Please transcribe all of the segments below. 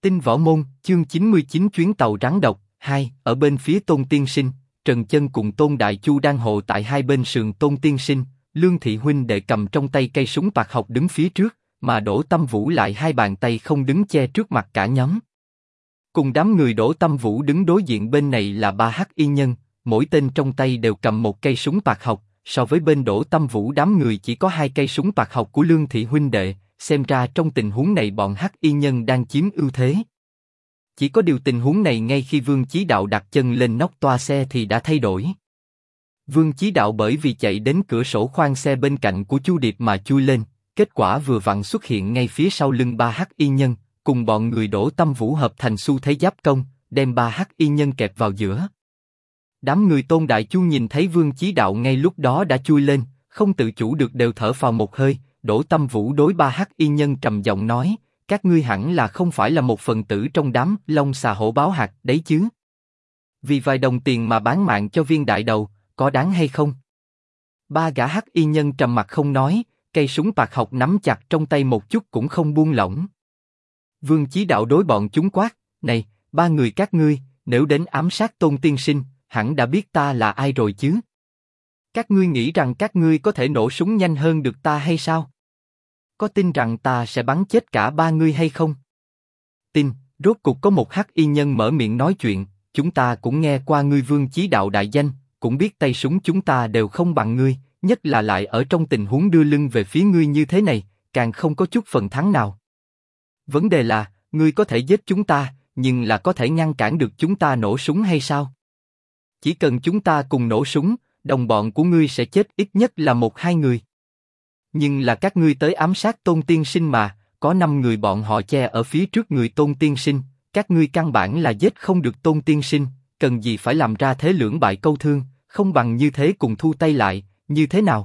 Tinh Võ Môn, chương 99 chuyến tàu rắn độc, 2, ở bên phía Tôn Tiên Sinh, Trần Chân cùng Tôn Đại Chu đang hộ tại hai bên sườn Tôn Tiên Sinh, Lương Thị huynh đệ cầm trong tay cây súng bạc học đứng phía trước, mà Đỗ Tâm Vũ lại hai bàn tay không đứng che trước mặt cả nhóm. Cùng đám người Đỗ Tâm Vũ đứng đối diện bên này là ba hắc y nhân, mỗi tên trong tay đều cầm một cây súng bạc học, so với bên Đỗ Tâm Vũ đám người chỉ có hai cây súng bạc học của Lương Thị huynh đệ. Xem ra trong tình huống này bọn hắc y nhân đang chiếm ưu thế. Chỉ có điều tình huống này ngay khi Vương Chí Đạo đặt chân lên nóc toa xe thì đã thay đổi. Vương Chí Đạo bởi vì chạy đến cửa sổ khoang xe bên cạnh của Chu Điệp mà chui lên, kết quả vừa vặn xuất hiện ngay phía sau lưng ba hắc y nhân, cùng bọn người Đỗ Tâm Vũ hợp thành xu thế giáp công, đem ba hắc y nhân kẹp vào giữa. Đám người Tôn Đại Chu nhìn thấy Vương Chí Đạo ngay lúc đó đã chui lên, không tự chủ được đều thở phào một hơi. Đỗ Tâm Vũ đối ba hắc y nhân trầm giọng nói, các ngươi hẳn là không phải là một phần tử trong đám Long Xà Hổ Báo Hạc đấy chứ? Vì vài đồng tiền mà bán mạng cho viên đại đầu, có đáng hay không? Ba gã hắc y nhân trầm mặt không nói, cây súng bạc học nắm chặt trong tay một chút cũng không buông lỏng. Vương Chí Đạo đối bọn chúng quát, này, ba người các ngươi, nếu đến ám sát Tôn Tiên Sinh, hẳn đã biết ta là ai rồi chứ? Các ngươi nghĩ rằng các ngươi có thể nổ súng nhanh hơn được ta hay sao? Có tin rằng ta sẽ bắn chết cả ba ngươi hay không? Tin, rốt cục có một hắc y nhân mở miệng nói chuyện, chúng ta cũng nghe qua ngươi Vương Chí Đạo đại danh, cũng biết tay súng chúng ta đều không bằng ngươi, nhất là lại ở trong tình huống đưa lưng về phía ngươi như thế này, càng không có chút phần thắng nào. Vấn đề là, ngươi có thể giết chúng ta, nhưng là có thể ngăn cản được chúng ta nổ súng hay sao? Chỉ cần chúng ta cùng nổ súng, đồng bọn của ngươi sẽ chết ít nhất là 1-2 người. Nhưng là các ngươi tới ám sát Tôn Tiên Sinh mà, có 5 người bọn họ che ở phía trước người Tôn Tiên Sinh, các ngươi căn bản là giết không được Tôn Tiên Sinh, cần gì phải làm ra thế lưỡng bại câu thương, không bằng như thế cùng thu tay lại, như thế nào?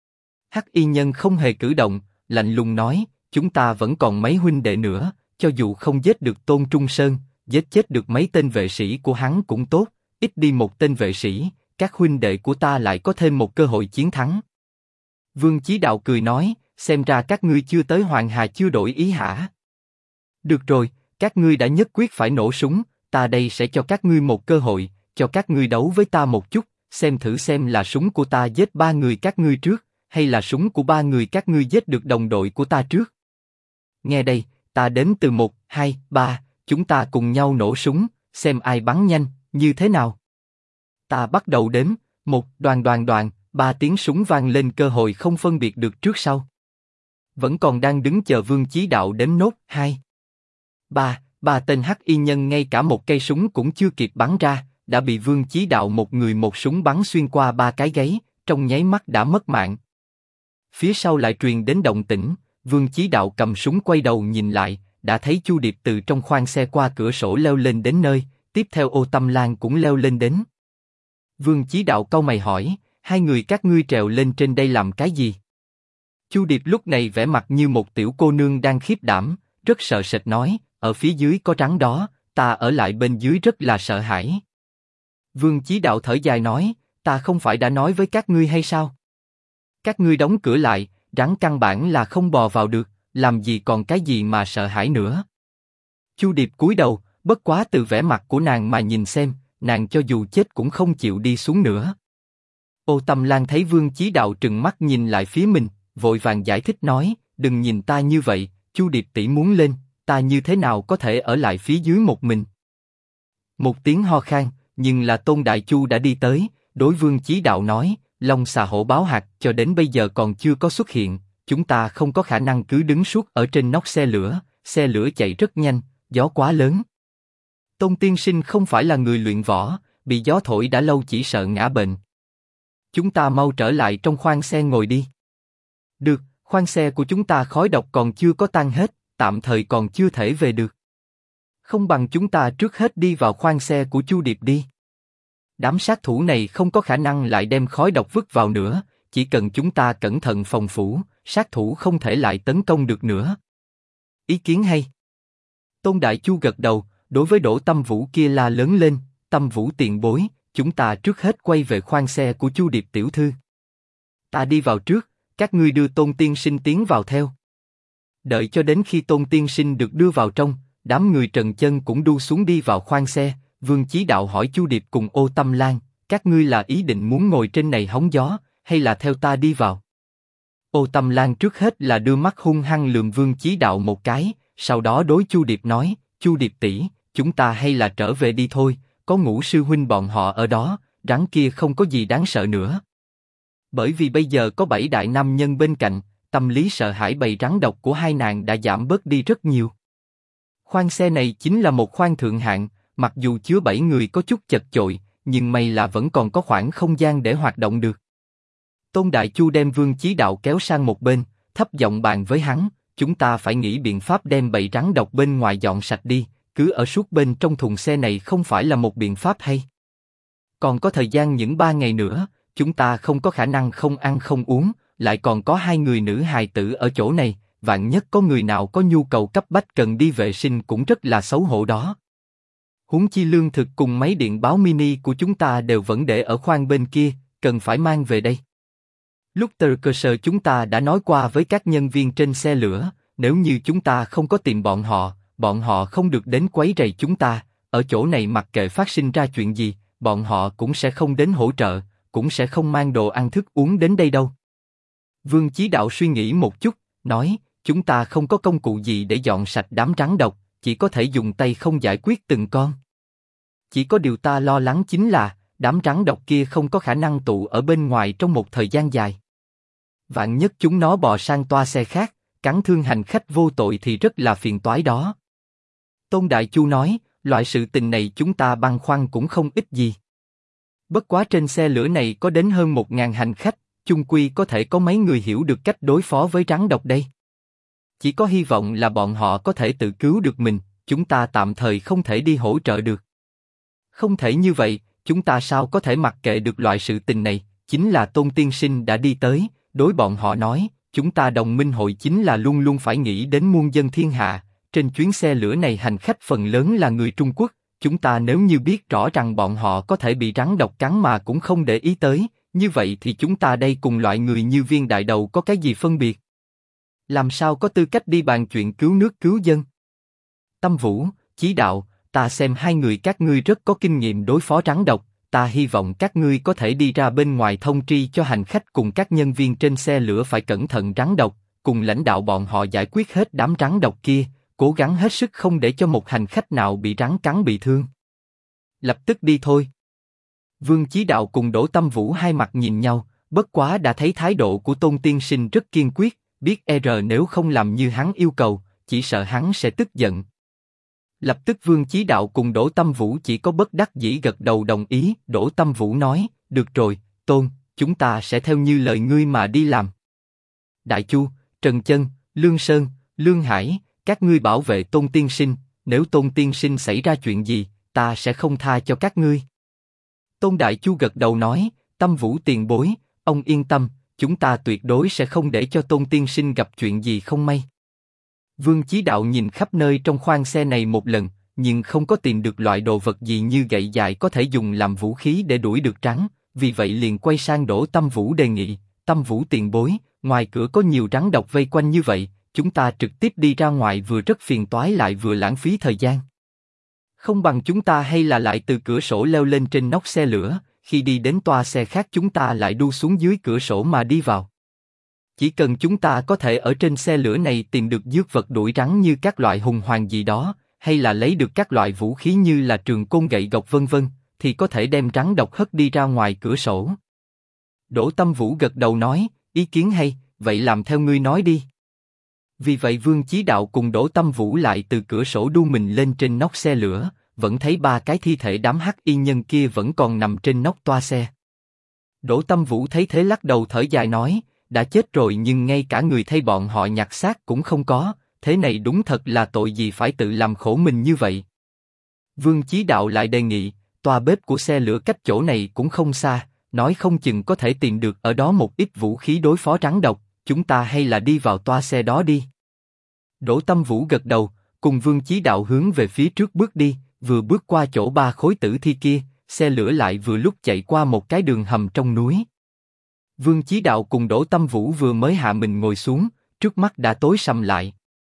Hắc y nhân không hề cử động, lạnh lùng nói, chúng ta vẫn còn mấy huynh đệ nữa, cho dù không giết được Tôn Trung Sơn, giết chết được mấy tên vệ sĩ của hắn cũng tốt, ít đi một tên vệ sĩ, các huynh đệ của ta lại có thêm một cơ hội chiến thắng. Vương Chí Đạo cười nói, xem ra các ngươi chưa tới Hoàng Hà chưa đổi ý hả? Được rồi, các ngươi đã nhất quyết phải nổ súng, ta đây sẽ cho các ngươi một cơ hội, cho các ngươi đấu với ta một chút, xem thử xem là súng của ta giết 3 người các ngươi trước, hay là súng của 3 người các ngươi giết được đồng đội của ta trước. Nghe đây, ta đếm từ 1, 2, 3, chúng ta cùng nhau nổ súng, xem ai bắn nhanh, như thế nào? Ta bắt đầu đếm, 1, đoàn đoàn đoàn. 3 tiếng súng vang lên cơ hội không phân biệt được trước sau. Vẫn còn đang đứng chờ Vương Chí Đạo đếm nốt, 2, 3, 3 tên hắc y nhân ngay cả một cây súng cũng chưa kịp bắn ra, đã bị Vương Chí Đạo một người một súng bắn xuyên qua 3 cái gáy, trong nháy mắt đã mất mạng. Phía sau lại truyền đến động tĩnh, Vương Chí Đạo cầm súng quay đầu nhìn lại, đã thấy Chu Điệp từ trong khoang xe qua cửa sổ leo lên đến nơi, tiếp theo Ô Tâm Lan cũng leo lên đến. Vương Chí Đạo cau mày hỏi, hai người các ngươi trèo lên trên đây làm cái gì? Chu Điệp lúc này vẻ mặt như một tiểu cô nương đang khiếp đảm, rất sợ sệt nói, ở phía dưới có rắn đó, ta ở lại bên dưới rất là sợ hãi. Vương Chí Đạo thở dài nói, ta không phải đã nói với các ngươi hay sao? Các ngươi đóng cửa lại, rắn căn bản là không bò vào được, làm gì còn cái gì mà sợ hãi nữa. Chu Điệp cúi đầu, bất quá từ vẻ mặt của nàng mà nhìn xem, nàng cho dù chết cũng không chịu đi xuống nữa. Ô Tâm Lan thấy Vương Chí Đạo trừng mắt nhìn lại phía mình, vội vàng giải thích nói, đừng nhìn ta như vậy, Chu Điệp tỷ muốn lên, ta như thế nào có thể ở lại phía dưới một mình? Một tiếng ho khan, nhưng là Tôn Đại Chu đã đi tới, đối Vương Chí Đạo nói, Long Xà Hổ Báo Hạc cho đến bây giờ còn chưa có xuất hiện, chúng ta không có khả năng cứ đứng suốt ở trên nóc xe lửa chạy rất nhanh, gió quá lớn. Tôn Tiên Sinh không phải là người luyện võ, bị gió thổi đã lâu chỉ sợ ngã bệnh. Chúng ta mau trở lại trong khoang xe ngồi đi. Được, khoang xe của chúng ta khói độc còn chưa có tan hết, tạm thời còn chưa thể về được. Không bằng chúng ta trước hết đi vào khoang xe của Chu Điệp đi. Đám sát thủ này không có khả năng lại đem khói độc vứt vào nữa, chỉ cần chúng ta cẩn thận phòng phủ, sát thủ không thể lại tấn công được nữa. Ý kiến hay. Tôn Đại Chu gật đầu, đối với Đỗ Tâm Vũ kia la lớn lên, Tâm Vũ tiền bối, chúng ta trước hết quay về khoang xe của Chu Điệp tiểu thư. Ta đi vào trước, các ngươi đưa Tôn Tiên Sinh tiến vào theo. Đợi cho đến khi Tôn Tiên Sinh được đưa vào trong, đám người Trần Chân cũng đu xuống đi vào khoang xe. Vương Chí Đạo hỏi Chu Điệp cùng Ô Tâm Lan, các ngươi là ý định muốn ngồi trên này hóng gió, hay là theo ta đi vào? Ô Tâm Lan trước hết là đưa mắt hung hăng lườm Vương Chí Đạo một cái, sau đó đối Chu Điệp nói, Chu Điệp tỷ, chúng ta hay là trở về đi thôi, có Ngũ sư huynh bọn họ ở đó, rắn kia không có gì đáng sợ nữa. Bởi vì bây giờ có 7 đại nam nhân bên cạnh, tâm lý sợ hãi bầy rắn độc của hai nàng đã giảm bớt đi rất nhiều. Khoang xe này chính là một khoang thượng hạng, mặc dù chứa 7 người có chút chật chội, nhưng may là vẫn còn có khoảng không gian để hoạt động được. Tôn Đại Chu đem Vương Chí Đạo kéo sang một bên, thấp giọng bàn với hắn, chúng ta phải nghĩ biện pháp đem bầy rắn độc bên ngoài dọn sạch đi, cứ ở suốt bên trong thùng xe này không phải là một biện pháp hay. Còn có thời gian những 3 ngày nữa, chúng ta không có khả năng không ăn không uống, lại còn có 2 người nữ hài tử ở chỗ này, vạn nhất có người nào có nhu cầu cấp bách cần đi vệ sinh cũng rất là xấu hổ đó. Huống chi lương thực cùng máy điện báo mini của chúng ta đều vẫn để ở khoang bên kia, cần phải mang về đây. Lúc từ cơ sở chúng ta đã nói qua với các nhân viên trên xe lửa, nếu như chúng ta không có tìm bọn họ không được đến quấy rầy chúng ta, ở chỗ này mặc kệ phát sinh ra chuyện gì, bọn họ cũng sẽ không đến hỗ trợ, cũng sẽ không mang đồ ăn thức uống đến đây đâu. Vương Chí Đạo suy nghĩ một chút, nói, chúng ta không có công cụ gì để dọn sạch đám rắn độc, chỉ có thể dùng tay không giải quyết từng con. Chỉ có điều ta lo lắng chính là, đám rắn độc kia không có khả năng tụ ở bên ngoài trong một thời gian dài. Vạn nhất chúng nó bò sang toa xe khác, cắn thương hành khách vô tội thì rất là phiền toái đó. Tôn Đại Chu nói, loại sự tình này chúng ta băn khoăn cũng không ít gì. Bất quá trên xe lửa này có đến hơn 1000 hành khách, chung quy có thể có mấy người hiểu được cách đối phó với rắn độc đây. Chỉ có hy vọng là bọn họ có thể tự cứu được mình, chúng ta tạm thời không thể đi hỗ trợ được. Không thể như vậy, chúng ta sao có thể mặc kệ được loại sự tình này, chính là Tôn tiên sinh đã đi tới, đối bọn họ nói, chúng ta đồng minh hội chính là luôn luôn phải nghĩ đến muôn dân thiên hạ, trên chuyến xe lửa này hành khách phần lớn là người Trung Quốc, chúng ta nếu như biết rõ rằng bọn họ có thể bị rắn độc cắn mà cũng không để ý tới, như vậy thì chúng ta đây cùng loại người như Viên Đại Đầu có cái gì phân biệt? Làm sao có tư cách đi bàn chuyện cứu nước cứu dân? Tâm Vũ, Chí Đạo, ta xem hai người các ngươi rất có kinh nghiệm đối phó rắn độc, ta hy vọng các ngươi có thể đi ra bên ngoài thông tri cho hành khách cùng các nhân viên trên xe lửa phải cẩn thận rắn độc, cùng lãnh đạo bọn họ giải quyết hết đám rắn độc kia, cố gắng hết sức không để cho một hành khách nào bị rắn cắn bị thương. Lập tức đi thôi. Vương Chí Đạo cùng Đỗ Tâm Vũ hai mặt nhìn nhau, bất quá đã thấy thái độ của Tôn tiên sinh rất kiên quyết, biết nếu không làm như hắn yêu cầu, chỉ sợ hắn sẽ tức giận. Lập tức Vương Chí Đạo cùng Đỗ Tâm Vũ chỉ có bất đắc dĩ gật đầu đồng ý. Đỗ Tâm Vũ nói, được rồi, Tôn, chúng ta sẽ theo như lời ngươi mà đi làm. Đại Chu, Trần Chân, Lương Sơn, Lương Hải, các ngươi bảo vệ Tôn tiên sinh, nếu Tôn tiên sinh xảy ra chuyện gì, ta sẽ không tha cho các ngươi. Tôn Đại Chu gật đầu nói, Tâm Vũ tiền bối, ông yên tâm, chúng ta tuyệt đối sẽ không để cho Tôn tiên sinh gặp chuyện gì không may. Vương Chí Đạo nhìn khắp nơi trong khoang xe này một lần, nhưng không có tìm được loại đồ vật gì như gậy dài có thể dùng làm vũ khí để đuổi được rắn, vì vậy liền quay sang Đỗ Tâm Vũ đề nghị, Tâm Vũ tiền bối, ngoài cửa có nhiều rắn độc vây quanh như vậy, chúng ta trực tiếp đi ra ngoài vừa rất phiền toái lại vừa lãng phí thời gian. Không bằng chúng ta hay là lại từ cửa sổ leo lên trên nóc xe lửa, khi đi đến toa xe khác chúng ta lại đu xuống dưới cửa sổ mà đi vào. Chỉ cần chúng ta có thể ở trên xe lửa này tìm được dược vật đuổi rắn như các loại hùng hoàng gì đó, hay là lấy được các loại vũ khí như là trường côn gậy gộc vân vân, thì có thể đem rắn độc hất đi ra ngoài cửa sổ. Đỗ Tâm Vũ gật đầu nói, ý kiến hay, vậy làm theo ngươi nói đi. Vì vậy Vương Chí Đạo cùng Đỗ Tâm Vũ lại từ cửa sổ đu mình lên trên nóc xe lửa, vẫn thấy 3 cái thi thể đám hắc y nhân kia vẫn còn nằm trên nóc toa xe. Đỗ Tâm Vũ thấy thế lắc đầu thở dài nói, đã chết rồi nhưng ngay cả người thay bọn họ nhặt xác cũng không có, thế này đúng thật là tội gì phải tự làm khổ mình như vậy. Vương Chí Đạo lại đề nghị, toa bếp của xe lửa cách chỗ này cũng không xa, nói không chừng có thể tìm được ở đó một ít vũ khí đối phó rắn độc, chúng ta hay là đi vào toa xe đó đi. Đỗ Tâm Vũ gật đầu, cùng Vương Chí Đạo hướng về phía trước bước đi, vừa bước qua chỗ 3 khối tử thi kia, xe lửa lại vừa lúc chạy qua một cái đường hầm trong núi. Vương Chí Đạo cùng Đỗ Tâm Vũ vừa mới hạ mình ngồi xuống, trước mắt đã tối sầm lại.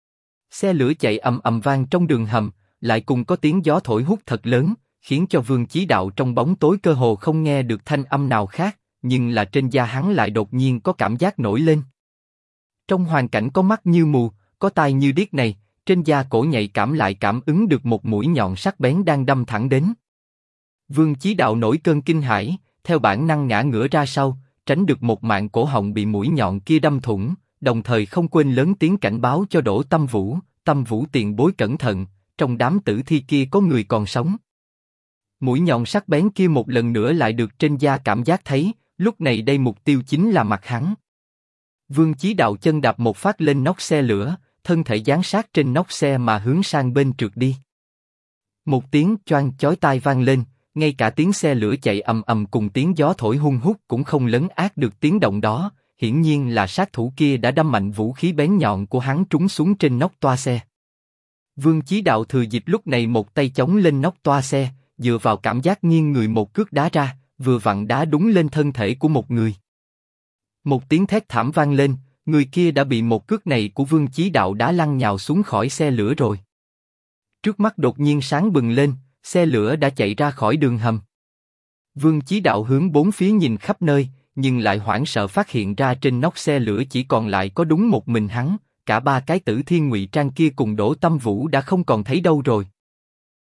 Xe lửa chạy ầm ầm vang trong đường hầm, lại cùng có tiếng gió thổi hút thật lớn, khiến cho Vương Chí Đạo trong bóng tối cơ hồ không nghe được thanh âm nào khác, nhưng là trên da hắn lại đột nhiên có cảm giác nổi lên. Trong hoàn cảnh có mắt như mù, có tai như điếc này, trên da cổ nhạy cảm lại cảm ứng được một mũi nhọn sắc bén đang đâm thẳng đến. Vương Chí Đạo nổi cơn kinh hãi, theo bản năng ngã ngửa ra sau, tránh được một mạng cổ họng bị mũi nhọn kia đâm thủng, đồng thời không quên lớn tiếng cảnh báo cho Đỗ Tâm Vũ tiền bối cẩn thận, trong đám tử thi kia có người còn sống. Mũi nhọn sắc bén kia một lần nữa lại được trên da cảm giác thấy, lúc này đây mục tiêu chính là mặt hắn. Vương Chí Đạo chân đạp một phát lên nóc xe lửa, thân thể giáng sát trên nóc xe mà hướng sang bên trượt đi. Một tiếng choang chói tai vang lên, ngay cả tiếng xe lửa chạy ầm ầm cùng tiếng gió thổi hun hút cũng không lấn át được tiếng động đó. Hiển nhiên là sát thủ kia đã đâm mạnh vũ khí bén nhọn của hắn trúng xuống trên nóc toa xe. Vương Chí Đạo thừa dịp lúc này một tay chống lên nóc toa xe, dựa vào cảm giác nghiêng người một cước đá ra, vừa vặn đá đúng lên thân thể của một người. Một tiếng thét thảm vang lên, người kia đã bị một cước này của Vương Chí Đạo đá lăn nhào xuống khỏi xe lửa rồi. Trước mắt đột nhiên sáng bừng lên, xe lửa đã chạy ra khỏi đường hầm. Vương Chí Đạo hướng bốn phía nhìn khắp nơi, nhưng lại hoảng sợ phát hiện ra trên nóc xe lửa chỉ còn lại có đúng một mình hắn, cả ba cái tử thiên ngụy trang kia cùng Đỗ Tâm Vũ đã không còn thấy đâu rồi.